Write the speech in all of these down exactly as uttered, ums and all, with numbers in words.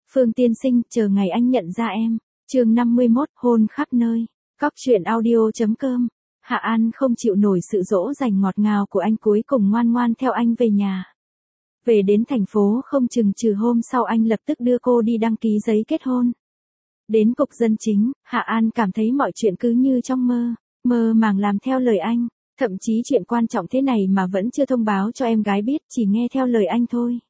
Phương tiên sinh, chờ ngày anh nhận ra em. Chương năm mươi mốt, hôn khắp nơi. Cóc truyện audio chấm com. Hạ An không chịu nổi sự dỗ dành ngọt ngào của anh, cuối cùng ngoan ngoan theo anh về nhà. Về đến thành phố không chừng trừ hôm sau anh lập tức đưa cô đi đăng ký giấy kết hôn. Đến cục dân chính, Hạ An cảm thấy mọi chuyện cứ như trong mơ, mơ màng làm theo lời anh. Thậm chí chuyện quan trọng thế này mà vẫn chưa thông báo cho em gái biết, chỉ nghe theo lời anh thôi.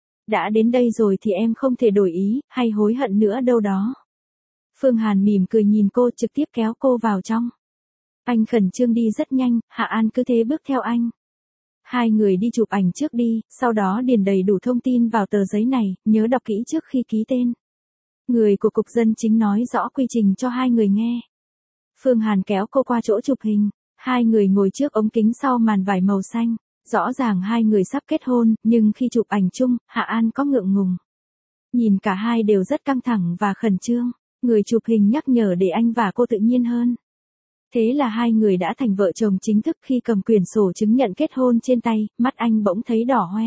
Đã đến đây rồi thì em không thể đổi ý, hay hối hận nữa đâu đó. Phương Hàn mỉm cười nhìn cô, trực tiếp kéo cô vào trong. Anh khẩn trương đi rất nhanh, Hạ An cứ thế bước theo anh. Hai người đi chụp ảnh trước đi, sau đó điền đầy đủ thông tin vào tờ giấy này, nhớ đọc kỹ trước khi ký tên. Người của cục dân chính nói rõ quy trình cho hai người nghe. Phương Hàn kéo cô qua chỗ chụp hình, hai người ngồi trước ống kính sau màn vải màu xanh. Rõ ràng hai người sắp kết hôn, nhưng khi chụp ảnh chung, Hạ An có ngượng ngùng. Nhìn cả hai đều rất căng thẳng và khẩn trương, người chụp hình nhắc nhở để anh và cô tự nhiên hơn. Thế là hai người đã thành vợ chồng chính thức. Khi cầm quyển sổ chứng nhận kết hôn trên tay, mắt anh bỗng thấy đỏ hoe.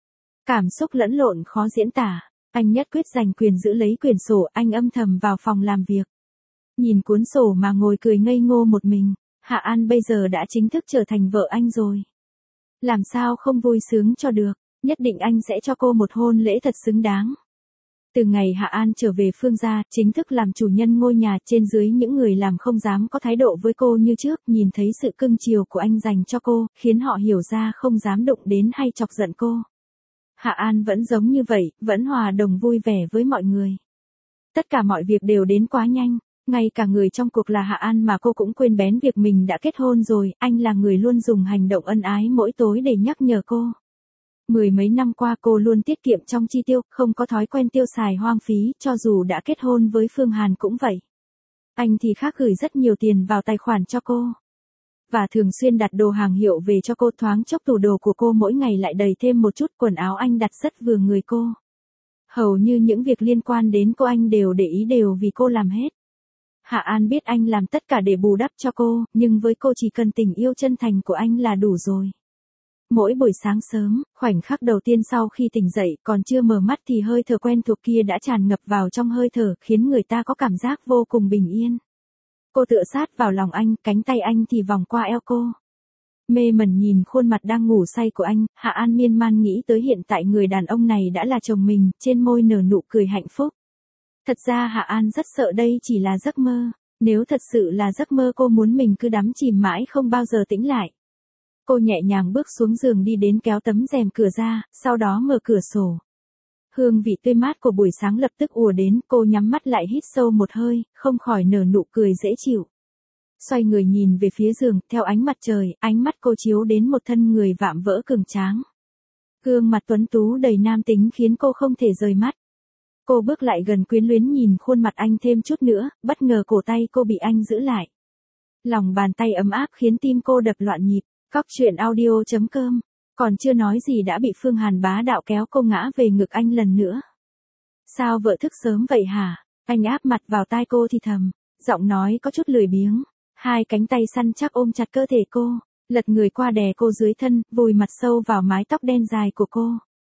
Cảm xúc lẫn lộn khó diễn tả, anh nhất quyết giành quyền giữ lấy quyển sổ, anh âm thầm vào phòng làm việc. Nhìn cuốn sổ mà ngồi cười ngây ngô một mình, Hạ An bây giờ đã chính thức trở thành vợ anh rồi. Làm sao không vui sướng cho được, nhất định anh sẽ cho cô một hôn lễ thật xứng đáng. Từ ngày Hạ An trở về Phương gia, chính thức làm chủ nhân ngôi nhà, trên dưới những người làm không dám có thái độ với cô như trước, nhìn thấy sự cưng chiều của anh dành cho cô, khiến họ hiểu ra không dám đụng đến hay chọc giận cô. Hạ An vẫn giống như vậy, vẫn hòa đồng vui vẻ với mọi người. Tất cả mọi việc đều đến quá nhanh. Ngay cả người trong cuộc là Hạ An mà cô cũng quên bén việc mình đã kết hôn rồi, anh là người luôn dùng hành động ân ái mỗi tối để nhắc nhở cô. Mười mấy năm qua cô luôn tiết kiệm trong chi tiêu, không có thói quen tiêu xài hoang phí, cho dù đã kết hôn với Phương Hàn cũng vậy. Anh thì khác, gửi rất nhiều tiền vào tài khoản cho cô. Và thường xuyên đặt đồ hàng hiệu về cho cô, thoáng chốc tủ đồ của cô mỗi ngày lại đầy thêm một chút, quần áo anh đặt rất vừa người cô. Hầu như những việc liên quan đến cô anh đều để ý, đều vì cô làm hết. Hạ An biết anh làm tất cả để bù đắp cho cô, nhưng với cô chỉ cần tình yêu chân thành của anh là đủ rồi. Mỗi buổi sáng sớm, khoảnh khắc đầu tiên sau khi tỉnh dậy, còn chưa mở mắt thì hơi thở quen thuộc kia đã tràn ngập vào trong hơi thở, khiến người ta có cảm giác vô cùng bình yên. Cô tựa sát vào lòng anh, cánh tay anh thì vòng qua eo cô. Mê mẩn nhìn khuôn mặt đang ngủ say của anh, Hạ An miên man nghĩ tới hiện tại người đàn ông này đã là chồng mình, trên môi nở nụ cười hạnh phúc. Thật ra Hạ An rất sợ đây chỉ là giấc mơ, nếu thật sự là giấc mơ cô muốn mình cứ đắm chìm mãi không bao giờ tĩnh lại. Cô nhẹ nhàng bước xuống giường đi đến kéo tấm rèm cửa ra, sau đó mở cửa sổ. Hương vị tươi mát của buổi sáng lập tức ùa đến, cô nhắm mắt lại hít sâu một hơi, không khỏi nở nụ cười dễ chịu. Xoay người nhìn về phía giường, theo ánh mặt trời, ánh mắt cô chiếu đến một thân người vạm vỡ cường tráng. Gương mặt tuấn tú đầy nam tính khiến cô không thể rời mắt. Cô bước lại gần quyến luyến nhìn khuôn mặt anh thêm chút nữa, bất ngờ cổ tay cô bị anh giữ lại. Lòng bàn tay ấm áp khiến tim cô đập loạn nhịp. Cóc truyện audio chấm com. Còn chưa nói gì đã bị Phương Hàn bá đạo kéo cô ngã về ngực anh lần nữa. Sao vợ thức sớm vậy hả? Anh áp mặt vào tai cô thì thầm, giọng nói có chút lười biếng. Hai cánh tay săn chắc ôm chặt cơ thể cô, lật người qua đè cô dưới thân, vùi mặt sâu vào mái tóc đen dài của cô.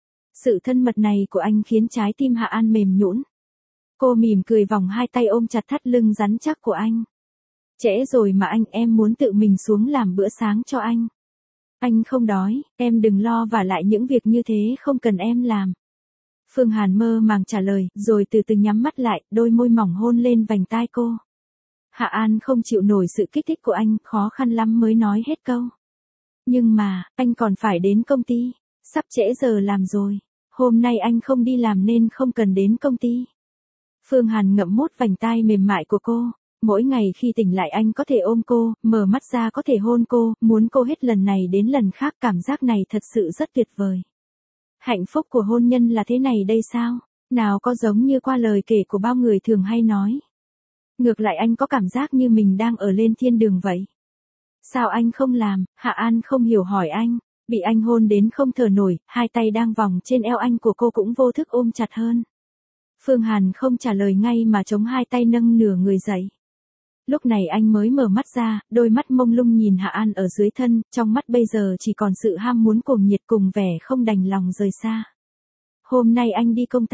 Sự thân mật này của anh khiến trái tim Hạ An mềm nhũn. Cô mỉm cười vòng hai tay ôm chặt thắt lưng rắn chắc của anh. Trễ rồi mà anh, em muốn tự mình xuống làm bữa sáng cho anh. Anh không đói, em đừng lo, và lại những việc như thế không cần em làm. Phương Hàn mơ màng trả lời, rồi từ từ nhắm mắt lại, đôi môi mỏng hôn lên vành tai cô. Hạ An không chịu nổi sự kích thích của anh, khó khăn lắm mới nói hết câu. Nhưng mà, anh còn phải đến công ty, sắp trễ giờ làm rồi. Hôm nay anh không đi làm nên không cần đến công ty. Phương Hàn ngậm mút vành tai mềm mại của cô. Mỗi ngày khi tỉnh lại anh có thể ôm cô, mở mắt ra có thể hôn cô, muốn cô hết lần này đến lần khác, cảm giác này thật sự rất tuyệt vời. Hạnh phúc của hôn nhân là thế này đây sao? Nào có giống như qua lời kể của bao người thường hay nói. Ngược lại anh có cảm giác như mình đang ở lên thiên đường vậy. Sao anh không làm? Hạ An không hiểu hỏi anh. Bị anh hôn đến không thở nổi, hai tay đang vòng trên eo anh của cô cũng vô thức ôm chặt hơn. Phương Hàn không trả lời ngay mà chống hai tay nâng nửa người dậy. Lúc này anh mới mở mắt ra, đôi mắt mông lung nhìn Hạ An ở dưới thân, trong mắt bây giờ chỉ còn sự ham muốn cuồng nhiệt cùng vẻ không đành lòng rời xa. Hôm nay anh đi công tác,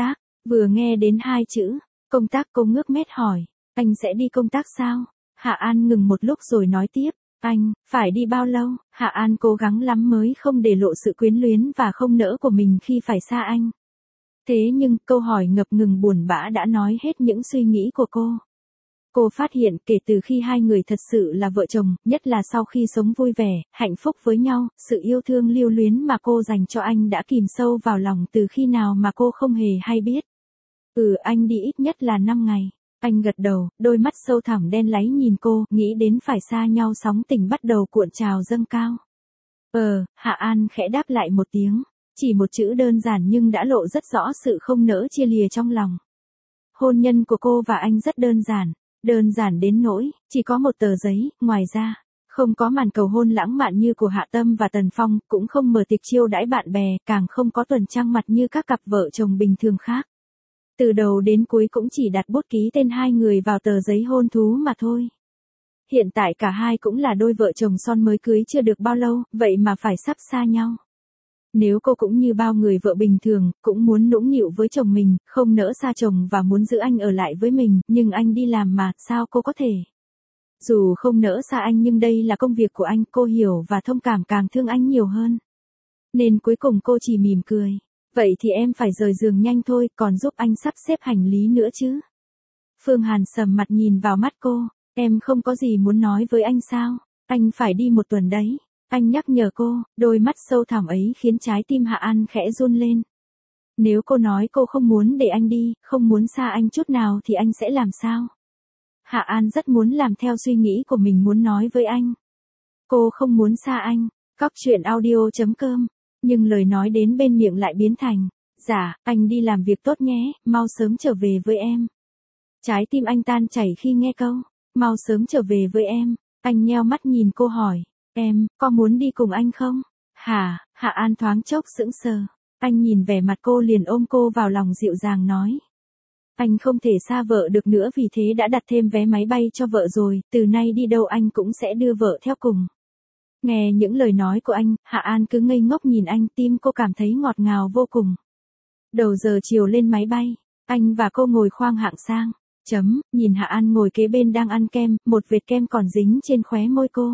Vừa nghe đến hai chữ, công tác cô ngước mét hỏi, anh sẽ đi công tác sao? Hạ An ngừng một lúc rồi nói tiếp, anh, phải đi bao lâu? Hạ An cố gắng lắm mới không để lộ sự quyến luyến và không nỡ của mình khi phải xa anh. Thế nhưng, câu hỏi ngập ngừng buồn bã đã nói hết những suy nghĩ của cô. Cô phát hiện kể từ khi hai người thật sự là vợ chồng, nhất là sau khi sống vui vẻ, hạnh phúc với nhau, sự yêu thương lưu luyến mà cô dành cho anh đã kìm sâu vào lòng từ khi nào mà cô không hề hay biết. Ừ, anh đi ít nhất là năm ngày. Anh gật đầu, đôi mắt sâu thẳm đen láy nhìn cô, nghĩ đến phải xa nhau sóng tình bắt đầu cuộn trào dâng cao. Ờ, Hạ An khẽ đáp lại một tiếng, chỉ một chữ đơn giản nhưng đã lộ rất rõ sự không nỡ chia lìa trong lòng. Hôn nhân của cô và anh rất đơn giản, đơn giản đến nỗi, chỉ có một tờ giấy, ngoài ra, không có màn cầu hôn lãng mạn như của Hạ Tâm và Tần Phong, cũng không mở tiệc chiêu đãi bạn bè, càng không có tuần trăng mặt như các cặp vợ chồng bình thường khác. Từ đầu đến cuối cũng chỉ đặt bút ký tên hai người vào tờ giấy hôn thú mà thôi. Hiện tại cả hai cũng là đôi vợ chồng son mới cưới chưa được bao lâu, vậy mà phải sắp xa nhau. Nếu cô cũng như bao người vợ bình thường, cũng muốn nũng nịu với chồng mình, không nỡ xa chồng và muốn giữ anh ở lại với mình, nhưng anh đi làm mà, sao cô có thể? Dù không nỡ xa anh nhưng đây là công việc của anh, cô hiểu và thông cảm càng thương anh nhiều hơn. Nên cuối cùng cô chỉ mỉm cười. Vậy thì em phải rời giường nhanh thôi, còn giúp anh sắp xếp hành lý nữa chứ. Phương Hàn sầm mặt nhìn vào mắt cô, em không có gì muốn nói với anh sao? Anh phải đi một tuần đấy. Anh nhắc nhở cô, đôi mắt sâu thẳm ấy khiến trái tim Hạ An khẽ run lên. Nếu cô nói cô không muốn để anh đi, không muốn xa anh chút nào thì anh sẽ làm sao? Hạ An rất muốn làm theo suy nghĩ của mình muốn nói với anh. Cô không muốn xa anh. Cóc truyện audio chấm com. Nhưng lời nói đến bên miệng lại biến thành, dạ, anh đi làm việc tốt nhé, mau sớm trở về với em. Trái tim anh tan chảy khi nghe câu, mau sớm trở về với em. Anh nheo mắt nhìn cô hỏi, em, có muốn đi cùng anh không? Hả? Hạ An thoáng chốc sững sờ. Anh nhìn vẻ mặt cô liền ôm cô vào lòng dịu dàng nói. Anh không thể xa vợ được nữa vì thế đã đặt thêm vé máy bay cho vợ rồi, từ nay đi đâu anh cũng sẽ đưa vợ theo cùng. Nghe những lời nói của anh, Hạ An cứ ngây ngốc nhìn anh, tim cô cảm thấy ngọt ngào vô cùng. Đầu giờ chiều lên máy bay, anh và cô ngồi khoang hạng sang. Chấm, nhìn Hạ An ngồi kế bên đang ăn kem, một vệt kem còn dính trên khóe môi cô.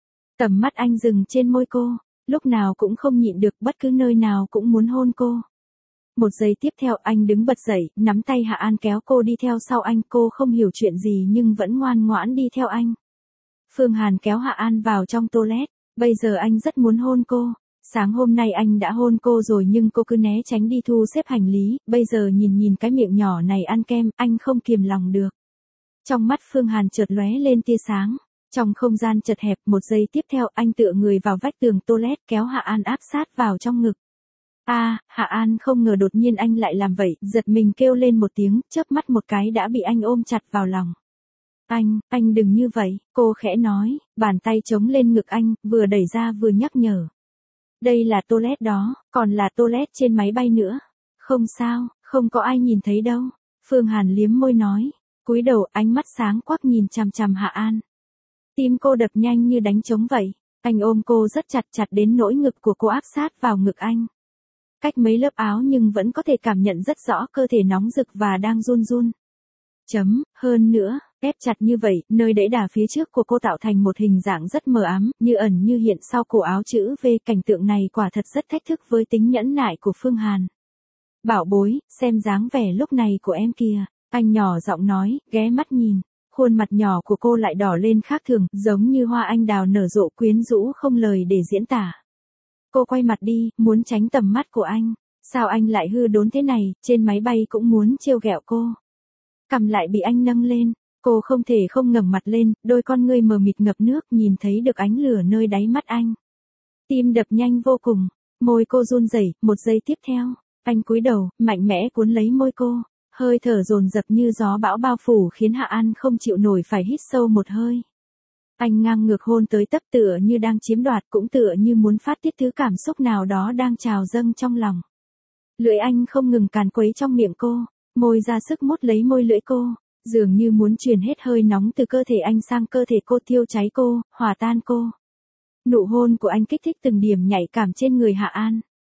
Tầm mắt anh dừng trên môi cô, lúc nào cũng không nhịn được, bất cứ nơi nào cũng muốn hôn cô. Một giây tiếp theo anh đứng bật dậy, nắm tay Hạ An kéo cô đi theo sau anh, cô không hiểu chuyện gì nhưng vẫn ngoan ngoãn đi theo anh. Phương Hàn kéo Hạ An vào trong toilet, bây giờ anh rất muốn hôn cô. Sáng hôm nay anh đã hôn cô rồi nhưng cô cứ né tránh đi thu xếp hành lý, bây giờ nhìn nhìn cái miệng nhỏ này ăn kem, anh không kiềm lòng được. Trong mắt Phương Hàn chợt lóe lên tia sáng. Trong không gian chật hẹp, một giây tiếp theo anh tựa người vào vách tường toilet kéo Hạ An áp sát vào trong ngực. A, à, Hạ An không ngờ đột nhiên anh lại làm vậy, giật mình kêu lên một tiếng, chớp mắt một cái đã bị anh ôm chặt vào lòng. Anh, anh đừng như vậy, cô khẽ nói, bàn tay chống lên ngực anh, vừa đẩy ra vừa nhắc nhở. Đây là toilet đó, còn là toilet trên máy bay nữa. Không sao, không có ai nhìn thấy đâu. Phương Hàn liếm môi nói, cúi đầu ánh mắt sáng quắc nhìn chằm chằm Hạ An. Tim cô đập nhanh như đánh trống vậy. Anh ôm cô rất chặt chặt đến nỗi ngực của cô áp sát vào ngực anh. Cách mấy lớp áo nhưng vẫn có thể cảm nhận rất rõ cơ thể nóng rực và đang run run. Chấm, hơn nữa, ép chặt như vậy, nơi đẫy đà phía trước của cô tạo thành một hình dạng rất mờ ám, như ẩn như hiện sau cổ áo chữ V. Cảnh tượng này quả thật rất thách thức với tính nhẫn nại của Phương Hàn. Bảo bối, xem dáng vẻ lúc này của em kìa, anh nhỏ giọng nói, ghé mắt nhìn. Khuôn mặt nhỏ của cô lại đỏ lên khác thường, giống như hoa anh đào nở rộ quyến rũ không lời để diễn tả. Cô quay mặt đi, muốn tránh tầm mắt của anh. Sao anh lại hư đốn thế này, trên máy bay cũng muốn trêu ghẹo cô. Cằm lại bị anh nâng lên, cô không thể không ngẩng mặt lên, đôi con ngươi mờ mịt ngập nước nhìn thấy được ánh lửa nơi đáy mắt anh. Tim đập nhanh vô cùng, môi cô run rẩy, một giây tiếp theo, anh cúi đầu, mạnh mẽ cuốn lấy môi cô. Hơi thở dồn dập như gió bão bao phủ khiến Hạ An không chịu nổi phải hít sâu một hơi. Anh ngang ngược hôn tới tấp tựa như đang chiếm đoạt cũng tựa như muốn phát tiết thứ cảm xúc nào đó đang trào dâng trong lòng. Lưỡi anh không ngừng càn quấy trong miệng cô, môi ra sức mút lấy môi lưỡi cô, dường như muốn truyền hết hơi nóng từ cơ thể anh sang cơ thể cô, thiêu cháy cô, hòa tan cô. Nụ hôn của anh kích thích từng điểm nhạy cảm trên người Hạ An.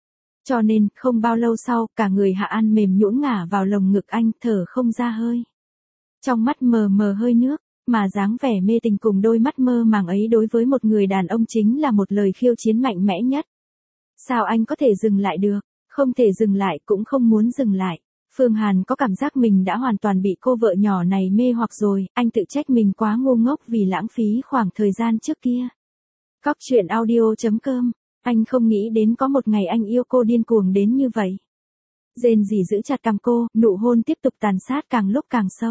Cho nên, không bao lâu sau, cả người Hạ An mềm nhũn ngả vào lồng ngực anh, thở không ra hơi. Trong mắt mờ mờ hơi nước, mà dáng vẻ mê tình cùng đôi mắt mơ màng ấy đối với một người đàn ông chính là một lời khiêu chiến mạnh mẽ nhất. Sao anh có thể dừng lại được? Không thể dừng lại cũng không muốn dừng lại. Phương Hàn có cảm giác mình đã hoàn toàn bị cô vợ nhỏ này mê hoặc rồi, anh tự trách mình quá ngu ngốc vì lãng phí khoảng thời gian trước kia. Cóc truyện audio chấm com, anh không nghĩ đến có một ngày anh yêu cô điên cuồng đến như vậy. Rên rỉ giữ chặt cằm cô, nụ hôn tiếp tục tàn sát càng lúc càng sâu.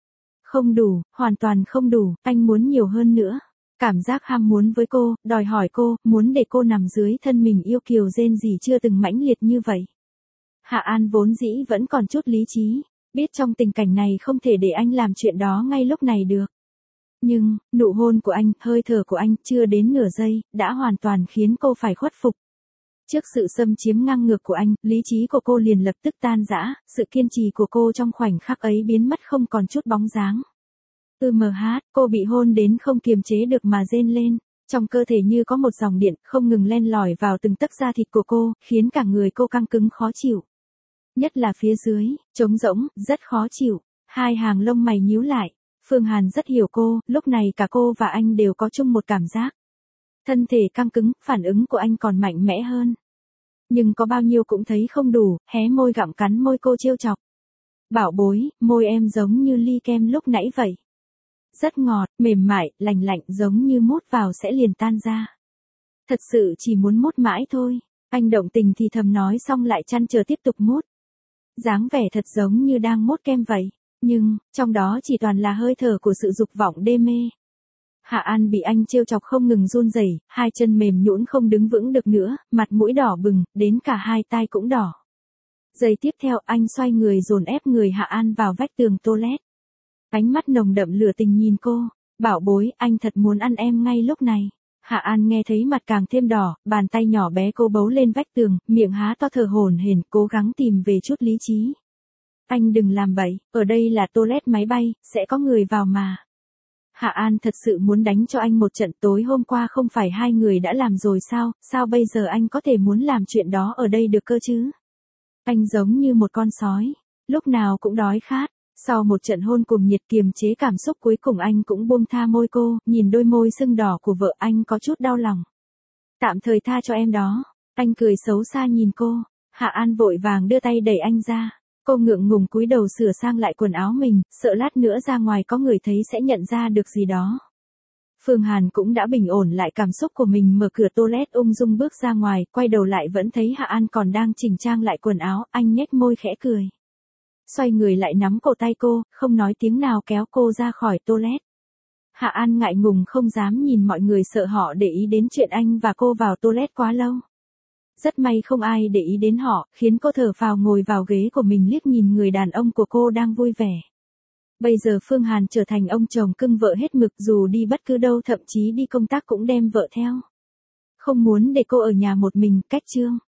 Không đủ, hoàn toàn không đủ, anh muốn nhiều hơn nữa. Cảm giác ham muốn với cô, đòi hỏi cô, muốn để cô nằm dưới thân mình yêu kiều rên rỉ chưa từng mãnh liệt như vậy. Hạ An vốn dĩ vẫn còn chút lý trí, biết trong tình cảnh này không thể để anh làm chuyện đó ngay lúc này được. Nhưng, nụ hôn của anh, hơi thở của anh, chưa đến nửa giây, đã hoàn toàn khiến cô phải khuất phục. Trước sự xâm chiếm ngang ngược của anh, lý trí của cô liền lập tức tan rã, sự kiên trì của cô trong khoảnh khắc ấy biến mất không còn chút bóng dáng. Từ mờ hát, cô bị hôn đến không kiềm chế được mà rên lên, trong cơ thể như có một dòng điện không ngừng len lỏi vào từng tấc da thịt của cô, khiến cả người cô căng cứng khó chịu. Nhất là phía dưới, trống rỗng, rất khó chịu, hai hàng lông mày nhíu lại. Phương Hàn rất hiểu cô, lúc này cả cô và anh đều có chung một cảm giác. Thân thể căng cứng, phản ứng của anh còn mạnh mẽ hơn. Nhưng có bao nhiêu cũng thấy không đủ, hé môi gặm cắn môi cô trêu chọc. Bảo bối, môi em giống như ly kem lúc nãy vậy. Rất ngọt, mềm mại, lành lạnh giống như mút vào sẽ liền tan ra. Thật sự chỉ muốn mút mãi thôi. Anh động tình thì thầm nói xong lại chăn chờ tiếp tục mút. Dáng vẻ thật giống như đang mút kem vậy. Nhưng, trong đó chỉ toàn là hơi thở của sự dục vọng đê mê. Hạ An bị anh trêu chọc không ngừng run rẩy, hai chân mềm nhũn không đứng vững được nữa, mặt mũi đỏ bừng, đến cả hai tai cũng đỏ. Giây tiếp theo anh xoay người dồn ép người Hạ An vào vách tường toilet. Ánh mắt nồng đậm lửa tình nhìn cô, bảo bối, anh thật muốn ăn em ngay lúc này. Hạ An nghe thấy mặt càng thêm đỏ, bàn tay nhỏ bé cô bấu lên vách tường, miệng há to thở hổn hển, cố gắng tìm về chút lý trí. Anh đừng làm bậy, ở đây là toilet máy bay, sẽ có người vào mà. Hạ An thật sự muốn đánh cho anh một trận, tối hôm qua không phải hai người đã làm rồi sao, sao bây giờ anh có thể muốn làm chuyện đó ở đây được cơ chứ? Anh giống như một con sói, lúc nào cũng đói khát. Sau một trận hôn cùng nhiệt kiềm chế cảm xúc cuối cùng anh cũng buông tha môi cô, nhìn đôi môi sưng đỏ của vợ anh có chút đau lòng. Tạm thời tha cho em đó. Anh cười xấu xa nhìn cô. Hạ An vội vàng đưa tay đẩy anh ra. Cô ngượng ngùng cúi đầu sửa sang lại quần áo mình, sợ lát nữa ra ngoài có người thấy sẽ nhận ra được gì đó. Phương Hàn cũng đã bình ổn lại cảm xúc của mình, mở cửa toilet ung dung bước ra ngoài, quay đầu lại vẫn thấy Hạ An còn đang chỉnh trang lại quần áo, anh nhếch môi khẽ cười. Xoay người lại nắm cổ tay cô, không nói tiếng nào kéo cô ra khỏi toilet. Hạ An ngại ngùng không dám nhìn mọi người, sợ họ để ý đến chuyện anh và cô vào toilet quá lâu. Rất may không ai để ý đến họ, khiến cô thở phào ngồi vào ghế của mình liếc nhìn người đàn ông của cô đang vui vẻ. Bây giờ Phương Hàn trở thành ông chồng cưng vợ hết mực, dù đi bất cứ đâu, thậm chí đi công tác cũng đem vợ theo. Không muốn để cô ở nhà một mình, cách chương.